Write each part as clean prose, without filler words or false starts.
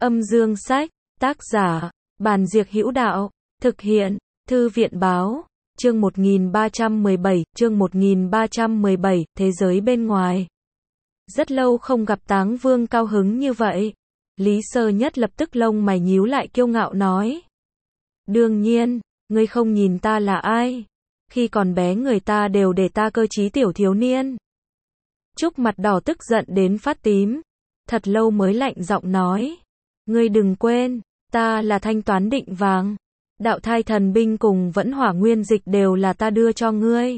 Âm dương sách, tác giả, Bàn Diệc Hữu Đạo, thực hiện, Thư viện báo, chương 1317, thế giới bên ngoài. Rất lâu không gặp Táng Vương cao hứng như vậy. Lý Sơ Nhất lập tức lông mày nhíu lại kiêu ngạo nói. Đương nhiên, ngươi không nhìn ta là ai. Khi còn bé người ta đều để ta cơ trí tiểu thiếu niên. Trúc mặt đỏ tức giận đến phát tím. Thật lâu mới lạnh giọng nói. Ngươi đừng quên, ta là thanh toán định vàng. Đạo thai thần binh cùng vẫn hỏa nguyên dịch đều là ta đưa cho ngươi.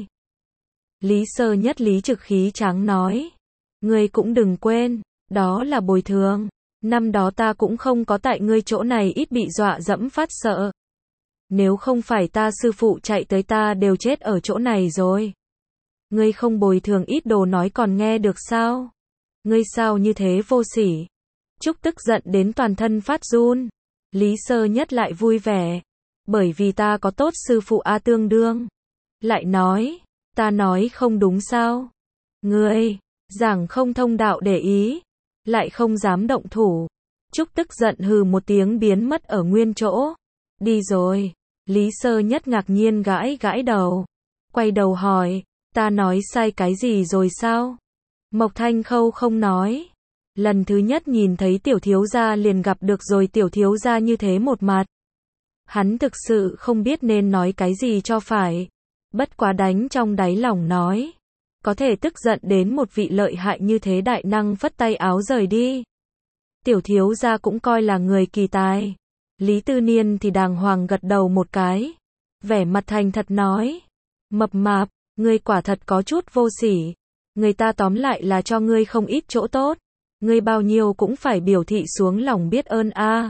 Lý Sơ Nhất lý trực khí tráng nói. Ngươi cũng đừng quên, đó là bồi thường. Năm đó ta cũng không có tại ngươi chỗ này ít bị dọa dẫm phát sợ. Nếu không phải ta sư phụ chạy tới ta đều chết ở chỗ này rồi. Ngươi không bồi thường ít đồ nói còn nghe được sao? Ngươi sao như thế vô sỉ? Trúc tức giận đến toàn thân phát run. Lý Sơ Nhất lại vui vẻ. Bởi vì ta có tốt sư phụ A tương đương. Lại nói, ta nói không đúng sao? Ngươi, giảng không thông đạo để ý. Lại không dám động thủ. Trúc tức giận hừ một tiếng biến mất ở nguyên chỗ. Đi rồi. Lý Sơ Nhất ngạc nhiên gãi gãi đầu. Quay đầu hỏi, ta nói sai cái gì rồi sao? Mộc Thanh Khâu không nói. Lần thứ nhất nhìn thấy tiểu thiếu gia liền gặp được rồi tiểu thiếu gia như thế một mặt. Hắn thực sự không biết nên nói cái gì cho phải. Bất quá đánh trong đáy lòng nói. Có thể tức giận đến một vị lợi hại như thế đại năng phất tay áo rời đi. Tiểu thiếu gia cũng coi là người kỳ tài. Lý Tư Niên thì đàng hoàng gật đầu một cái. Vẻ mặt thành thật nói. Mập mạp, ngươi quả thật có chút vô sỉ. Người ta tóm lại là cho ngươi không ít chỗ tốt. Ngươi bao nhiêu cũng phải biểu thị xuống lòng biết ơn a.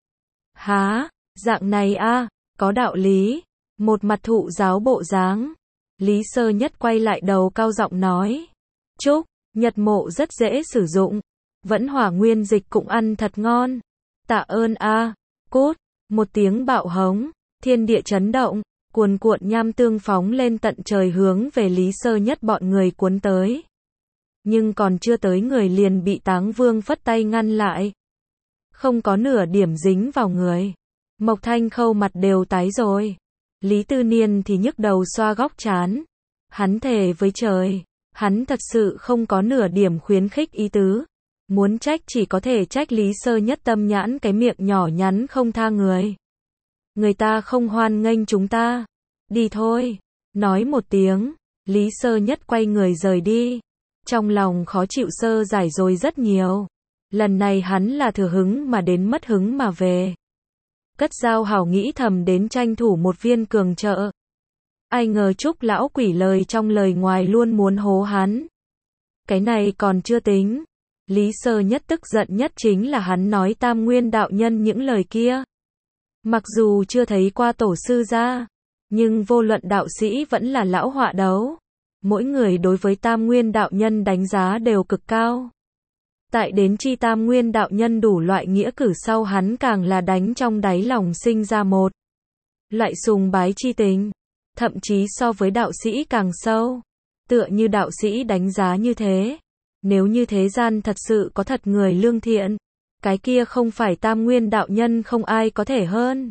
Há, dạng này a, có đạo lý. Một mặt thụ giáo bộ dáng. Lý Sơ Nhất quay lại đầu cao giọng nói. Trúc, Nhật Mộ rất dễ sử dụng. Vẫn hỏa nguyên dịch cũng ăn thật ngon. Tạ ơn a. Cút, một tiếng bạo hống, thiên địa chấn động, cuồn cuộn nham tương phóng lên tận trời hướng về Lý Sơ Nhất bọn người cuốn tới. Nhưng còn chưa tới người liền bị Táng Vương phất tay ngăn lại. Không có nửa điểm dính vào người. Mộc Thanh Khâu mặt đều tái rồi. Lý Tư Niên thì nhức đầu xoa góc trán. Hắn thề với trời, hắn thật sự không có nửa điểm khuyến khích ý tứ. Muốn trách chỉ có thể trách Lý Sơ Nhất tâm nhãn cái miệng nhỏ nhắn không tha người. Người ta không hoan nghênh chúng ta. Đi thôi. Nói một tiếng, Lý Sơ Nhất quay người rời đi. Trong lòng khó chịu sơ giải rồi rất nhiều. Lần này hắn là thừa hứng mà đến mất hứng mà về. Cất dao hảo nghĩ thầm đến tranh thủ một viên cường trợ. Ai ngờ Trúc lão quỷ lời trong lời ngoài luôn muốn hố hắn. Cái này còn chưa tính. Lý Sơ Nhất tức giận nhất chính là hắn nói Tam Nguyên đạo nhân những lời kia. Mặc dù chưa thấy qua tổ sư ra, nhưng vô luận đạo sĩ vẫn là lão họa đấu. Mỗi người đối với Tam Nguyên đạo nhân đánh giá đều cực cao. Tại đến chi Tam Nguyên đạo nhân đủ loại nghĩa cử sau hắn càng là đánh trong đáy lòng sinh ra một loại sùng bái chi tình. Thậm chí so với đạo sĩ càng sâu. Tựa như đạo sĩ đánh giá như thế. Nếu như thế gian thật sự có thật người lương thiện, cái kia không phải Tam Nguyên đạo nhân không ai có thể hơn.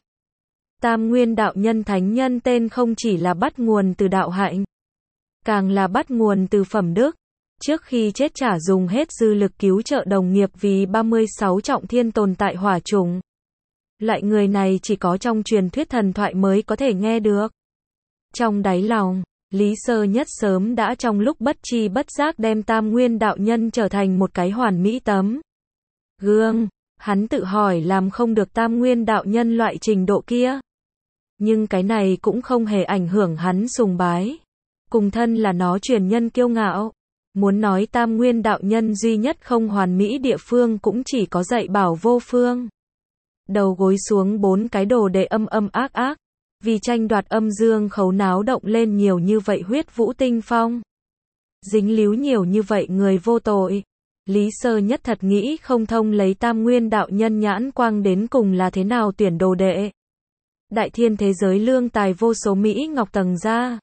Tam Nguyên đạo nhân thánh nhân tên không chỉ là bắt nguồn từ đạo hạnh, càng là bắt nguồn từ phẩm đức. Trước khi chết trả dùng hết dư lực cứu trợ đồng nghiệp vì 36 trọng thiên tồn tại hỏa trùng. Loại người này chỉ có trong truyền thuyết thần thoại mới có thể nghe được. Trong đáy lòng, Lý Sơ Nhất sớm đã trong lúc bất tri bất giác đem Tam Nguyên đạo nhân trở thành một cái hoàn mỹ tấm gương. Hắn tự hỏi làm không được Tam Nguyên đạo nhân loại trình độ kia. Nhưng cái này cũng không hề ảnh hưởng hắn sùng bái. Cùng thân là nó truyền nhân kiêu ngạo. Muốn nói Tam Nguyên đạo nhân duy nhất không hoàn mỹ địa phương cũng chỉ có dạy bảo vô phương. Đầu gối xuống 4 cái đồ đệ âm ác ác. Vì tranh đoạt âm dương khấu náo động lên nhiều như vậy huyết vũ tinh phong. Dính líu nhiều như vậy người vô tội. Lý Sơ Nhất thật nghĩ không thông lấy Tam Nguyên đạo nhân nhãn quang đến cùng là thế nào tuyển đồ đệ. Đại thiên thế giới lương tài vô số Mỹ Ngọc tầng ra.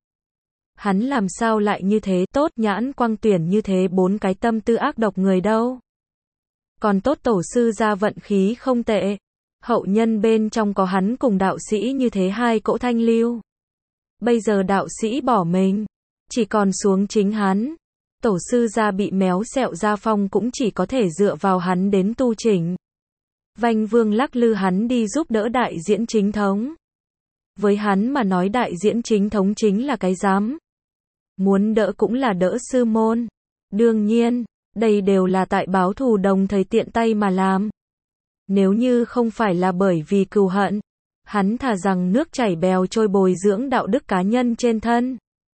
Hắn làm sao lại như thế tốt nhãn quang tuyển như thế 4 cái tâm tư ác độc người đâu. Còn tốt tổ sư gia vận khí không tệ. Hậu nhân bên trong có hắn cùng đạo sĩ như thế hai cỗ thanh lưu. Bây giờ đạo sĩ bỏ mình, chỉ còn xuống chính hắn. Tổ sư gia bị méo xẹo gia phong cũng chỉ có thể dựa vào hắn đến tu chỉnh. Vanh Vương lắc lư hắn đi giúp đỡ đại diễn chính thống. Với hắn mà nói đại diễn chính thống chính là cái rắm. Muốn đỡ cũng là đỡ sư môn. Đương nhiên, đây đều là tại báo thù đồng thời tiện tay mà làm. Nếu như không phải là bởi vì cừu hận, hắn thà rằng nước chảy bèo trôi bồi dưỡng đạo đức cá nhân trên thân.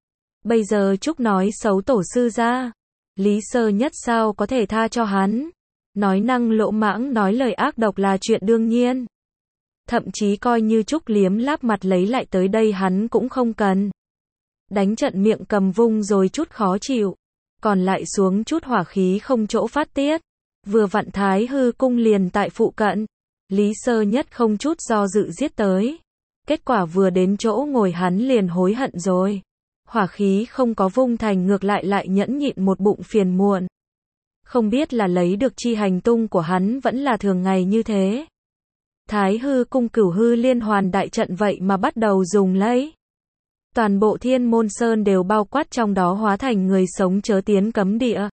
Bây giờ Trúc nói xấu tổ sư gia, Lý Sơ Nhất sao có thể tha cho hắn. Nói năng lỗ mãng nói lời ác độc là chuyện đương nhiên. Thậm chí coi như Trúc liếm láp mặt lấy lại tới đây hắn cũng không cần. Đánh trận miệng cầm vung rồi chút khó chịu, còn lại xuống chút hỏa khí không chỗ phát tiết. Vừa vặn Thái Hư cung liền tại phụ cận, Lý Sơ Nhất không chút do dự giết tới. Kết quả vừa đến chỗ ngồi hắn liền hối hận rồi. Hỏa khí không có vung thành ngược lại nhẫn nhịn một bụng phiền muộn. Không biết là lấy được chi hành tung của hắn vẫn là thường ngày như thế. Thái Hư cung Cửu Hư liên hoàn đại trận vậy mà bắt đầu dùng lấy. Toàn bộ Thiên Môn Sơn đều bao quát trong đó hóa thành người sống chớ tiến cấm địa.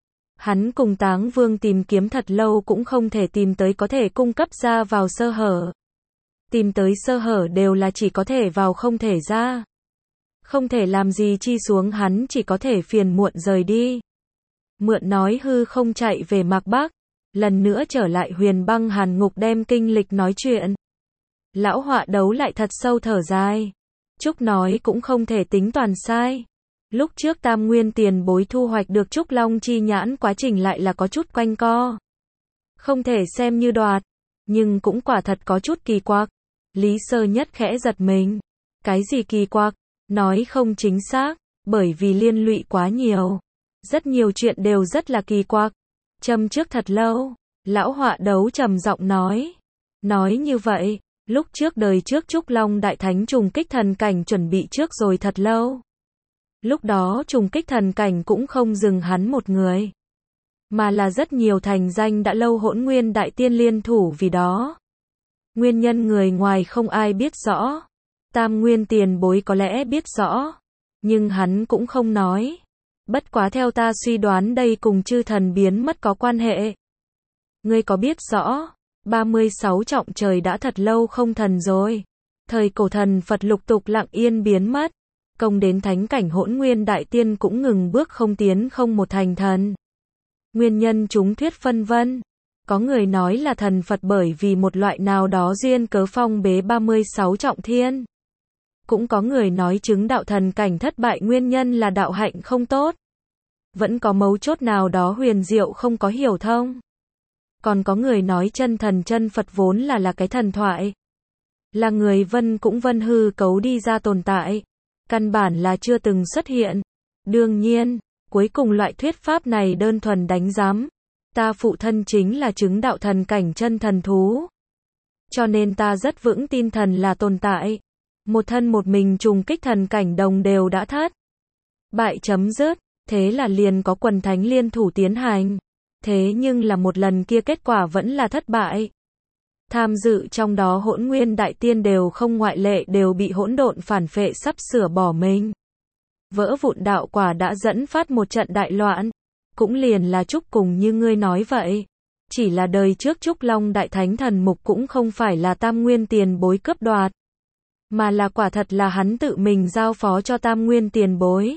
Hắn cùng Táng Vương tìm kiếm thật lâu cũng không thể tìm tới có thể cung cấp ra vào sơ hở. Tìm tới sơ hở đều là chỉ có thể vào không thể ra. Không thể làm gì chi xuống hắn chỉ có thể phiền muộn rời đi. Mượn nói hư không chạy về Mạc Bắc. Lần nữa trở lại Huyền Băng Hàn Ngục đem kinh lịch nói chuyện. Lão Họa Đấu lại thật sâu thở dài. Trúc nói cũng không thể tính toàn sai. Lúc trước Tam Nguyên tiền bối thu hoạch được Trúc Long chi nhãn quá trình lại là có chút quanh co. Không thể xem như đoạt, nhưng cũng quả thật có chút kỳ quặc. Lý Sơ Nhất khẽ giật mình. Cái gì kỳ quặc? Nói không chính xác, bởi vì liên lụy quá nhiều. Rất nhiều chuyện đều rất là kỳ quặc. Châm trước thật lâu, Lão Họa Đấu trầm giọng nói. Nói như vậy, lúc trước đời trước Trúc Long Đại Thánh trùng kích thần cảnh chuẩn bị trước rồi thật lâu. Lúc đó trùng kích thần cảnh cũng không dừng hắn một người, mà là rất nhiều thành danh đã lâu Hỗn Nguyên Đại Tiên liên thủ vì đó. Nguyên nhân người ngoài không ai biết rõ. Tam Nguyên tiền bối có lẽ biết rõ, nhưng hắn cũng không nói. Bất quá theo ta suy đoán đây cùng chư thần biến mất có quan hệ. Ngươi có biết rõ, 36 trọng trời đã thật lâu không thần rồi. Thời cổ thần Phật lục tục lặng yên biến mất. Công đến thánh cảnh Hỗn Nguyên Đại Tiên cũng ngừng bước không tiến không một thành thần. Nguyên nhân chúng thuyết phân vân. Có người nói là thần Phật bởi vì một loại nào đó duyên cớ phong bế 36 trọng thiên. Cũng có người nói chứng đạo thần cảnh thất bại nguyên nhân là đạo hạnh không tốt. Vẫn có mấu chốt nào đó huyền diệu không có hiểu thông. Còn có người nói chân thần chân Phật vốn là cái thần thoại. Là người vân cũng vân hư cấu đi ra tồn tại. Căn bản là chưa từng xuất hiện. Đương nhiên, cuối cùng loại thuyết pháp này đơn thuần đánh giám. Ta phụ thân chính là chứng đạo thần cảnh chân thần thú. Cho nên ta rất vững tin thần là tồn tại. Một thân một mình trùng kích thần cảnh đồng đều đã thất bại chấm dứt. Thế là liền có quần thánh liên thủ tiến hành. Thế nhưng là một lần kia kết quả vẫn là thất bại. Tham dự trong đó Hỗn Nguyên Đại Tiên đều không ngoại lệ đều bị hỗn độn phản phệ sắp sửa bỏ mình. Vỡ vụn đạo quả đã dẫn phát một trận đại loạn. Cũng liền là Trúc cùng như ngươi nói vậy. Chỉ là đời trước Trúc Long Đại Thánh thần mục cũng không phải là Tam Nguyên tiền bối cướp đoạt. Mà là quả thật là hắn tự mình giao phó cho Tam Nguyên tiền bối.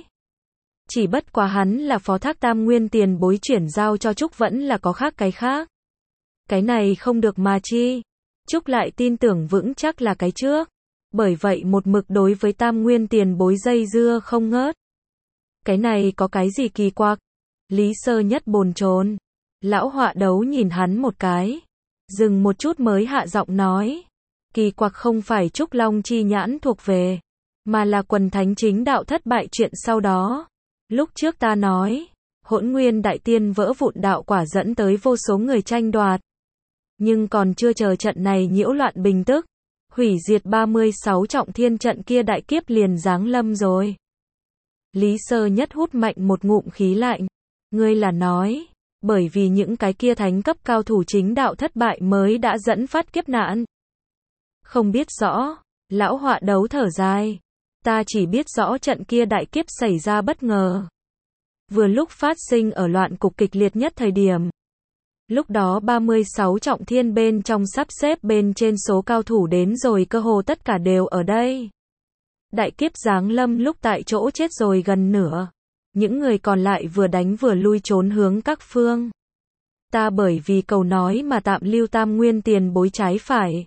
Chỉ bất quá hắn là phó thác Tam Nguyên tiền bối chuyển giao cho Trúc vẫn là có khác cái khác. Cái này không được mà chi. Trúc lại tin tưởng vững chắc là cái trước. Bởi vậy một mực đối với Tam Nguyên tiền bối dây dưa không ngớt. Cái này có cái gì kỳ quặc? Lý Sơ Nhất bồn chồn. Lão Họa Đấu nhìn hắn một cái. Dừng một chút mới hạ giọng nói. Kỳ quặc không phải Trúc Long chi nhãn thuộc về. Mà là quần thánh chính đạo thất bại chuyện sau đó. Lúc trước ta nói. Hỗn Nguyên Đại Tiên vỡ vụn đạo quả dẫn tới vô số người tranh đoạt. Nhưng còn chưa chờ trận này nhiễu loạn bình tức. Hủy diệt 36 trọng thiên trận kia đại kiếp liền giáng lâm rồi. Lý Sơ Nhất hút mạnh một ngụm khí lạnh. Ngươi là nói. Bởi vì những cái kia thánh cấp cao thủ chính đạo thất bại mới đã dẫn phát kiếp nạn. Không biết rõ, lão họa đấu thở dài. Ta chỉ biết rõ trận kia đại kiếp xảy ra bất ngờ. Vừa lúc phát sinh ở loạn cục kịch liệt nhất thời điểm. Lúc đó 36 trọng thiên bên trong sắp xếp bên trên số cao thủ đến rồi cơ hồ tất cả đều ở đây. Đại kiếp giáng lâm lúc tại chỗ chết rồi gần nửa. Những người còn lại vừa đánh vừa lui trốn hướng các phương. Ta bởi vì cầu nói mà tạm lưu Tam Nguyên tiền bối trái phải.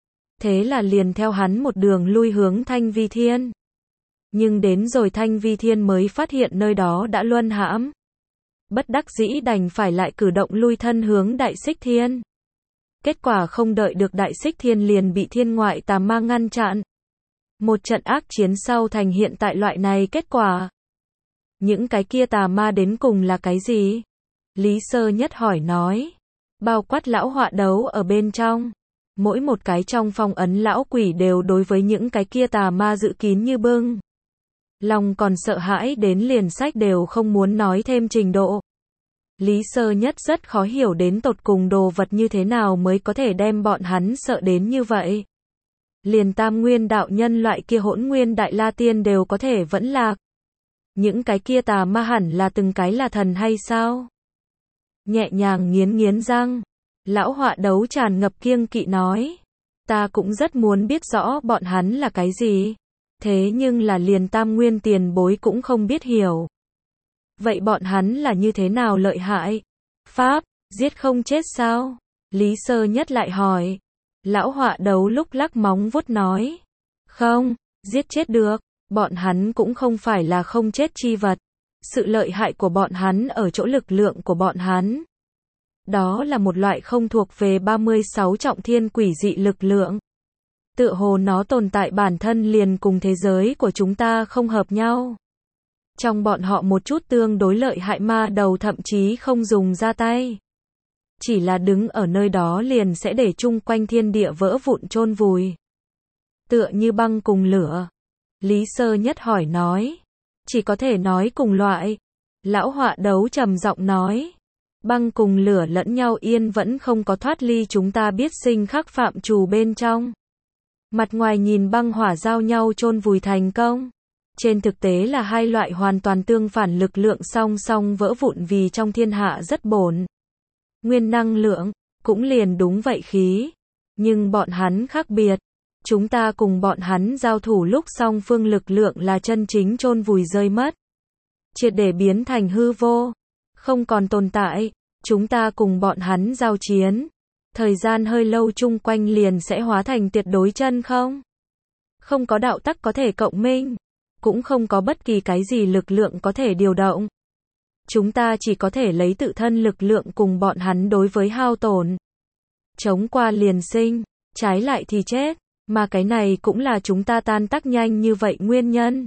Thế là liền theo hắn một đường lui hướng Thanh Vi Thiên. Nhưng đến rồi Thanh Vi Thiên mới phát hiện nơi đó đã luân hãm. Bất đắc dĩ đành phải lại cử động lui thân hướng Đại Xích Thiên. Kết quả không đợi được Đại Xích Thiên liền bị thiên ngoại tà ma ngăn chặn. Một trận ác chiến sau thành hiện tại loại này kết quả. Những cái kia tà ma đến cùng là cái gì? Lý Sơ Nhất hỏi nói. Bao quát lão họa đấu ở bên trong. Mỗi một cái trong phong ấn lão quỷ đều đối với những cái kia tà ma dự kín như bưng. Lòng còn sợ hãi đến liền sách đều không muốn nói thêm trình độ. Lý Sơ Nhất rất khó hiểu đến tột cùng đồ vật như thế nào mới có thể đem bọn hắn sợ đến như vậy. Liền Tam Nguyên đạo nhân loại kia Hỗn Nguyên Đại La Tiên đều có thể vẫn lạc. Những cái kia tà ma hẳn là từng cái là thần hay sao? Nhẹ nhàng nghiến nghiến răng. Lão họa đấu tràn ngập kiêng kỵ nói. Ta cũng rất muốn biết rõ bọn hắn là cái gì. Thế nhưng là liền Tam Nguyên tiền bối cũng không biết hiểu. Vậy bọn hắn là như thế nào lợi hại? Pháp, giết không chết sao? Lý Sơ Nhất lại hỏi. Lão họa đấu lúc lắc móng vuốt nói. Không, giết chết được. Bọn hắn cũng không phải là không chết chi vật. Sự lợi hại của bọn hắn ở chỗ lực lượng của bọn hắn. Đó là một loại không thuộc về 36 trọng thiên quỷ dị lực lượng. Tựa hồ nó tồn tại bản thân liền cùng thế giới của chúng ta không hợp nhau. Trong bọn họ một chút tương đối lợi hại ma đầu thậm chí không dùng ra tay. Chỉ là đứng ở nơi đó liền sẽ để chung quanh thiên địa vỡ vụn chôn vùi. Tựa như băng cùng lửa. Lý Sơ Nhất hỏi nói. Chỉ có thể nói cùng loại. Lão họa đấu trầm giọng nói. Băng cùng lửa lẫn nhau yên vẫn không có thoát ly chúng ta biết sinh khắc phạm trù bên trong. Mặt ngoài nhìn băng hỏa giao nhau chôn vùi thành công. Trên thực tế là hai loại hoàn toàn tương phản lực lượng song song vỡ vụn vì trong thiên hạ rất bổn. Nguyên năng lượng, cũng liền đúng vậy khí. Nhưng bọn hắn khác biệt. Chúng ta cùng bọn hắn giao thủ lúc song phương lực lượng là chân chính chôn vùi rơi mất. Triệt để biến thành hư vô. Không còn tồn tại. Chúng ta cùng bọn hắn giao chiến. Thời gian hơi lâu chung quanh liền sẽ hóa thành tuyệt đối chân không. Không có đạo tắc có thể cộng minh. Cũng không có bất kỳ cái gì lực lượng có thể điều động. Chúng ta chỉ có thể lấy tự thân lực lượng cùng bọn hắn đối với hao tổn. Chống qua liền sinh, trái lại thì chết. Mà cái này cũng là chúng ta tan tác nhanh như vậy nguyên nhân.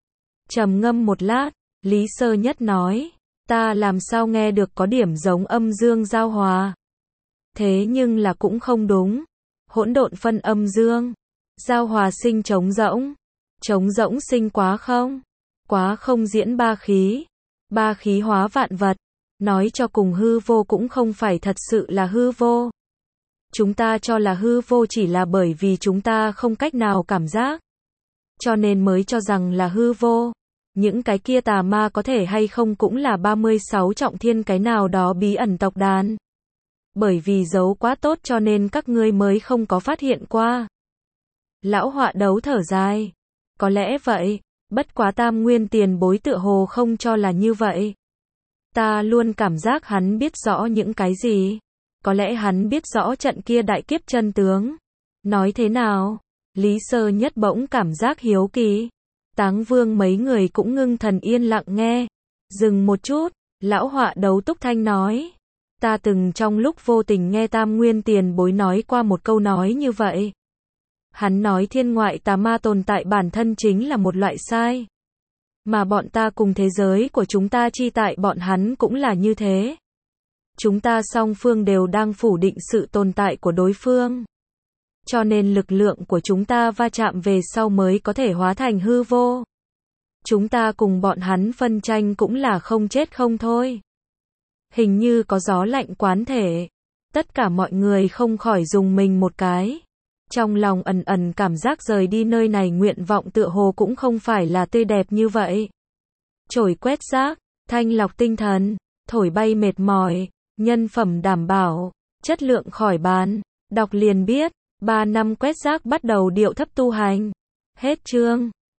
Trầm ngâm một lát, Lý Sơ Nhất nói. Ta làm sao nghe được có điểm giống âm dương giao hòa. Thế nhưng là cũng không đúng. Hỗn độn phân âm dương. Giao hòa sinh trống rỗng. Trống rỗng sinh quá không. Quá không diễn ba khí. Ba khí hóa vạn vật. Nói cho cùng hư vô cũng không phải thật sự là hư vô. Chúng ta cho là hư vô chỉ là bởi vì chúng ta không cách nào cảm giác. Cho nên mới cho rằng là hư vô. Những cái kia tà ma có thể hay không cũng là 36 trọng thiên cái nào đó bí ẩn tộc đàn. Bởi vì giấu quá tốt cho nên các ngươi mới không có phát hiện qua. Lão họa đấu thở dài. Có lẽ vậy, bất quá Tam Nguyên tiền bối tựa hồ không cho là như vậy. Ta luôn cảm giác hắn biết rõ những cái gì. Có lẽ hắn biết rõ trận kia đại kiếp chân tướng. Nói thế nào? Lý Sơ Nhất bỗng cảm giác hiếu kỳ. Táng Vương mấy người cũng ngưng thần yên lặng nghe. Dừng một chút, lão họa đấu túc thanh nói. Ta từng trong lúc vô tình nghe Tam Nguyên tiền bối nói qua một câu nói như vậy. Hắn nói thiên ngoại tà ma tồn tại bản thân chính là một loại sai. Mà bọn ta cùng thế giới của chúng ta chi tại bọn hắn cũng là như thế. Chúng ta song phương đều đang phủ định sự tồn tại của đối phương. Cho nên lực lượng của chúng ta va chạm về sau mới có thể hóa thành hư vô. Chúng ta cùng bọn hắn phân tranh cũng là không chết không thôi. Hình như có gió lạnh quán thể. Tất cả mọi người không khỏi rùng mình một cái. Trong lòng ẩn ẩn cảm giác rời đi nơi này nguyện vọng tựa hồ cũng không phải là tươi đẹp như vậy. Chổi quét rác, thanh lọc tinh thần, thổi bay mệt mỏi, nhân phẩm đảm bảo, chất lượng khỏi bàn. Đọc liền biết, 3 năm quét rác bắt đầu điệu thấp tu hành. Hết chương.